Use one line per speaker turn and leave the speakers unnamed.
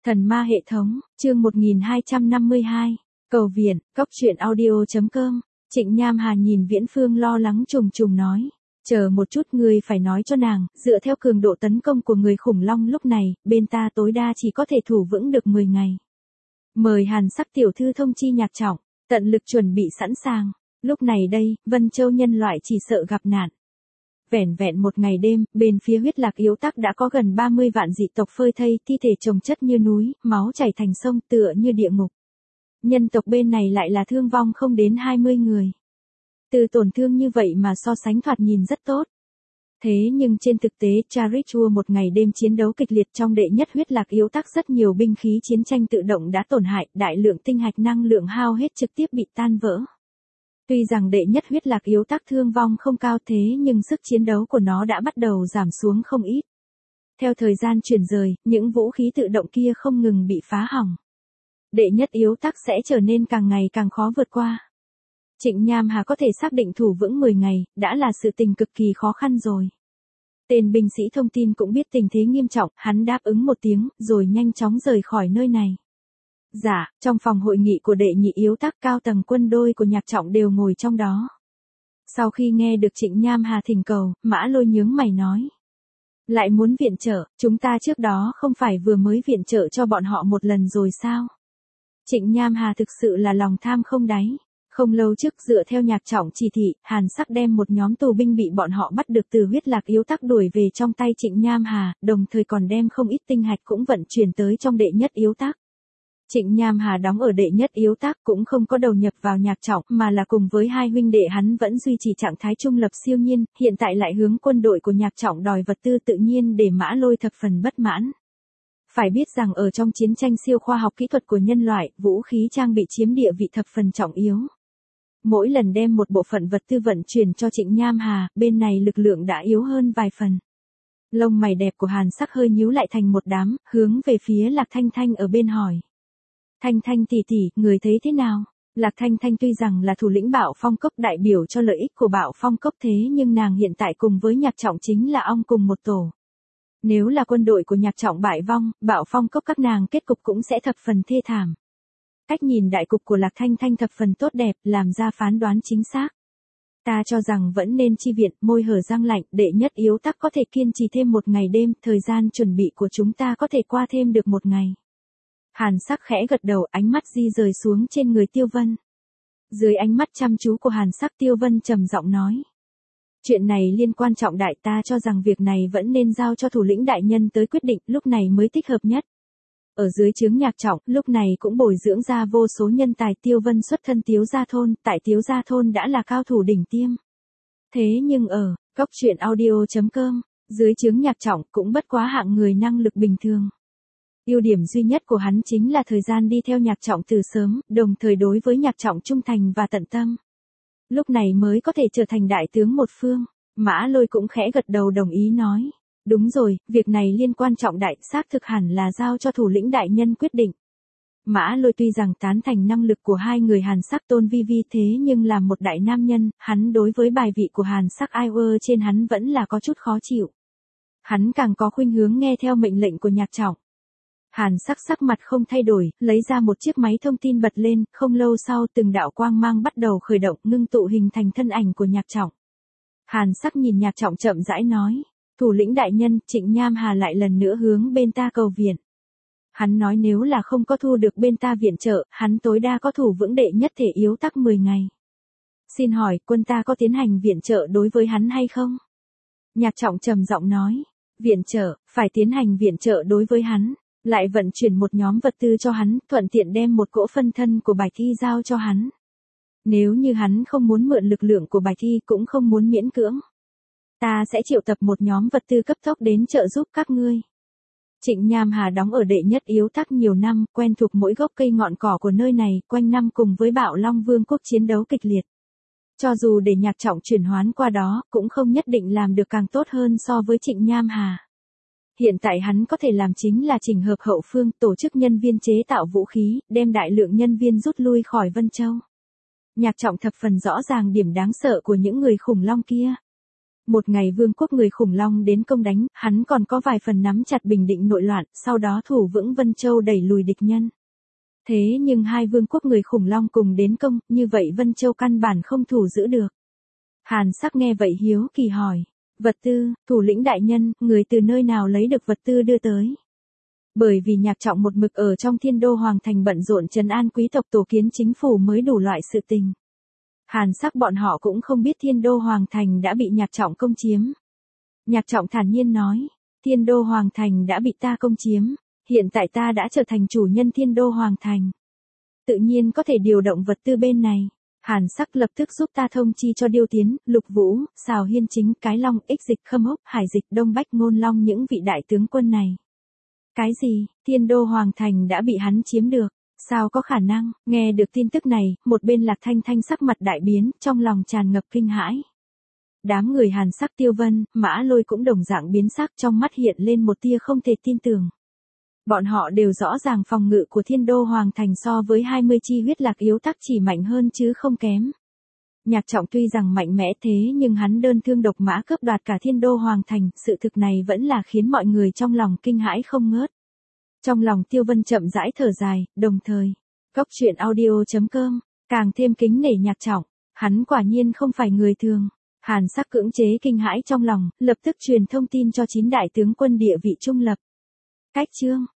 Thần ma hệ thống, chương 1252, cầu viện, cóc truyện audio.com, Trịnh Nham Hà nhìn Viễn Phương lo lắng trùng trùng nói. Chờ một chút, ngươi phải nói cho nàng, dựa theo cường độ tấn công của người khủng long lúc này, bên ta tối đa chỉ có thể thủ vững được 10 ngày. Mời Hàn Sắc tiểu thư thông chi Nhạc Trọng, tận lực chuẩn bị sẵn sàng. Lúc này đây, Vân Châu nhân loại chỉ sợ gặp nạn. Vẻn vẹn một ngày đêm, bên phía huyết lạc yếu tắc đã có gần 30 vạn dị tộc phơi thây, thi thể chồng chất như núi, máu chảy thành sông tựa như địa ngục. Nhân tộc bên này lại là thương vong không đến 20 người. Từ tổn thương như vậy mà so sánh thoạt nhìn rất tốt. Thế nhưng trên thực tế, Charichua một ngày đêm chiến đấu kịch liệt trong đệ nhất huyết lạc yếu tắc, rất nhiều binh khí chiến tranh tự động đã tổn hại, đại lượng tinh hạch năng lượng hao hết trực tiếp bị tan vỡ. Tuy rằng đệ nhất huyết lạc yếu tắc thương vong không cao thế nhưng sức chiến đấu của nó đã bắt đầu giảm xuống không ít. Theo thời gian chuyển rời, những vũ khí tự động kia không ngừng bị phá hỏng. Đệ nhất yếu tắc sẽ trở nên càng ngày càng khó vượt qua. Trịnh Nham Hà có thể xác định thủ vững 10 ngày, đã là sự tình cực kỳ khó khăn rồi. Tên binh sĩ thông tin cũng biết tình thế nghiêm trọng, hắn đáp ứng một tiếng, rồi nhanh chóng rời khỏi nơi này. Dạ, trong phòng hội nghị của đệ nhị yếu tắc, cao tầng quân đôi của Nhạc Trọng đều ngồi trong đó. Sau khi nghe được Trịnh Nham Hà thỉnh cầu, Mã Lôi nhướng mày nói. Lại muốn viện trợ, chúng ta trước đó không phải vừa mới viện trợ cho bọn họ một lần rồi sao? Trịnh Nham Hà thực sự là lòng tham không đáy. Không lâu trước, dựa theo Nhạc Trọng chỉ thị, Hàn Sắc đem một nhóm tù binh bị bọn họ bắt được từ huyết lạc yếu tắc đuổi về trong tay Trịnh Nham Hà, đồng thời còn đem không ít tinh hạch cũng vận chuyển tới trong đệ nhất yếu tắc. Trịnh Nham Hà đóng ở đệ nhất yếu tắc cũng không có đầu nhập vào Nhạc Trọng, mà là cùng với hai huynh đệ hắn vẫn duy trì trạng thái trung lập siêu nhiên, hiện tại lại hướng quân đội của Nhạc Trọng đòi vật tư, tự nhiên để Mã Lôi thập phần bất mãn. Phải biết rằng ở trong chiến tranh siêu khoa học kỹ thuật của nhân loại, vũ khí trang bị chiếm địa vị thập phần trọng yếu. Mỗi lần đem một bộ phận vật tư vận chuyển cho Trịnh Nham Hà, bên này lực lượng đã yếu hơn vài phần. Lông mày đẹp của Hàn Sắc hơi nhíu lại thành một đám, hướng về phía Lạc Thanh Thanh ở bên hỏi. Thanh Thanh tỷ tỷ, người thấy thế nào? Lạc Thanh Thanh tuy rằng là thủ lĩnh Bạo Phong Cốc, đại biểu cho lợi ích của Bạo Phong Cốc, thế nhưng nàng hiện tại cùng với Nhạc Trọng chính là ong cùng một tổ. Nếu là quân đội của Nhạc Trọng bại vong, Bạo Phong Cốc các nàng kết cục cũng sẽ thập phần thê thảm. Cách nhìn đại cục của Lạc Thanh Thanh thập phần tốt đẹp, làm ra phán đoán chính xác. Ta cho rằng vẫn nên chi viện, môi hở răng lạnh, đệ nhất yếu tắc có thể kiên trì thêm một ngày đêm, thời gian chuẩn bị của chúng ta có thể qua thêm được một ngày. Hàn Sắc khẽ gật đầu, ánh mắt di rời xuống trên người Tiêu Vân. Dưới ánh mắt chăm chú của Hàn Sắc, Tiêu Vân trầm giọng nói. Chuyện này liên quan trọng đại, ta cho rằng việc này vẫn nên giao cho thủ lĩnh đại nhân tới quyết định, lúc này mới thích hợp nhất. Ở dưới trướng Nhạc Trọng, lúc này cũng bồi dưỡng ra vô số nhân tài. Tiêu Vân xuất thân Tiếu Gia Thôn, tại Tiếu Gia Thôn đã là cao thủ đỉnh tiêm. Thế nhưng ở cóc truyện audio.com, dưới trướng Nhạc Trọng cũng bất quá hạng người năng lực bình thường. Ưu điểm duy nhất của hắn chính là thời gian đi theo Nhạc Trọng từ sớm, đồng thời đối với Nhạc Trọng trung thành và tận tâm. Lúc này mới có thể trở thành đại tướng một phương. Mã Lôi cũng khẽ gật đầu đồng ý nói. Đúng rồi, việc này liên quan trọng đại, xác thực hẳn là giao cho thủ lĩnh đại nhân quyết định. Mã Lôi tuy rằng tán thành năng lực của hai người Hàn Sắc Tôn Vi Vi, thế nhưng là một đại nam nhân, hắn đối với bài vị của Hàn Sắc Iwer trên hắn vẫn là có chút khó chịu. Hắn càng có khuynh hướng nghe theo mệnh lệnh của Nhạc Trọng. Hàn Sắc sắc mặt không thay đổi, lấy ra một chiếc máy thông tin bật lên, không lâu sau từng đạo quang mang bắt đầu khởi động, ngưng tụ hình thành thân ảnh của Nhạc Trọng. Hàn Sắc nhìn Nhạc Trọng chậm rãi nói. Thủ lĩnh đại nhân, Trịnh Nham Hà lại lần nữa hướng bên ta cầu viện. Hắn nói nếu là không có thu được bên ta viện trợ, hắn tối đa có thủ vững đệ nhất thể yếu tắc 10 ngày. Xin hỏi, quân ta có tiến hành viện trợ đối với hắn hay không? Nhạc Trọng trầm giọng nói, viện trợ, phải tiến hành viện trợ đối với hắn, lại vận chuyển một nhóm vật tư cho hắn, thuận tiện đem một cỗ phân thân của Bạch Thi giao cho hắn. Nếu như hắn không muốn mượn lực lượng của Bạch Thi, cũng không muốn miễn cưỡng. Ta sẽ triệu tập một nhóm vật tư cấp tốc đến trợ giúp các ngươi. Trịnh Nham Hà đóng ở đệ nhất yếu tắc nhiều năm, quen thuộc mỗi gốc cây ngọn cỏ của nơi này, quanh năm cùng với Bạo Long Vương quốc chiến đấu kịch liệt. Cho dù để Nhạc Trọng chuyển hoán qua đó, cũng không nhất định làm được càng tốt hơn so với Trịnh Nham Hà. Hiện tại hắn có thể làm chính là chỉnh hợp hậu phương, tổ chức nhân viên chế tạo vũ khí, đem đại lượng nhân viên rút lui khỏi Vân Châu. Nhạc Trọng thập phần rõ ràng điểm đáng sợ của những người khủng long kia. Một ngày vương quốc người khủng long đến công đánh, hắn còn có vài phần nắm chặt bình định nội loạn, sau đó thủ vững Vân Châu đẩy lùi địch nhân. Thế nhưng hai vương quốc người khủng long cùng đến công, như vậy Vân Châu căn bản không thủ giữ được. Hàn Sắc nghe vậy hiếu kỳ hỏi. Vật tư, thủ lĩnh đại nhân, người từ nơi nào lấy được vật tư đưa tới? Bởi vì Nhạc Trọng một mực ở trong Thiên Đô Hoàng Thành bận rộn trấn an quý tộc tổ kiến chính phủ mới đủ loại sự tình. Hàn Sắc bọn họ cũng không biết Thiên Đô Hoàng Thành đã bị Nhạc Trọng công chiếm. Nhạc Trọng thản nhiên nói, Thiên Đô Hoàng Thành đã bị ta công chiếm, hiện tại ta đã trở thành chủ nhân Thiên Đô Hoàng Thành. Tự nhiên có thể điều động vật tư bên này. Hàn Sắc lập tức giúp ta thông chi cho Điêu Tiến, Lục Vũ, Sào Hiên Chính, Cái Long, Ích Dịch, Khâm Húc, Hải Dịch, Đông Bách Ngôn Long những vị đại tướng quân này. Cái gì, Thiên Đô Hoàng Thành đã bị hắn chiếm được? Sao có khả năng? Nghe được tin tức này, một bên Lạc Thanh Thanh sắc mặt đại biến, trong lòng tràn ngập kinh hãi. Đám người Hàn Sắc, Tiêu Vân, Mã Lôi cũng đồng dạng biến sắc, trong mắt hiện lên một tia không thể tin tưởng. Bọn họ đều rõ ràng phòng ngự của Thiên Đô Hoàng Thành so với 20 chi huyết lạc yếu tắc chỉ mạnh hơn chứ không kém. Nhạc Trọng tuy rằng mạnh mẽ thế nhưng hắn đơn thương độc mã cướp đoạt cả Thiên Đô Hoàng Thành, sự thực này vẫn là khiến mọi người trong lòng kinh hãi không ngớt. Trong lòng Tiêu Vân chậm rãi thở dài, đồng thời, goctruyện.audio.com, càng thêm kính nể Nhạc Trọng, hắn quả nhiên không phải người thường. Hàn Sắc cưỡng chế kinh hãi trong lòng, lập tức truyền thông tin cho 9 đại tướng quân địa vị trung lập. Cách chương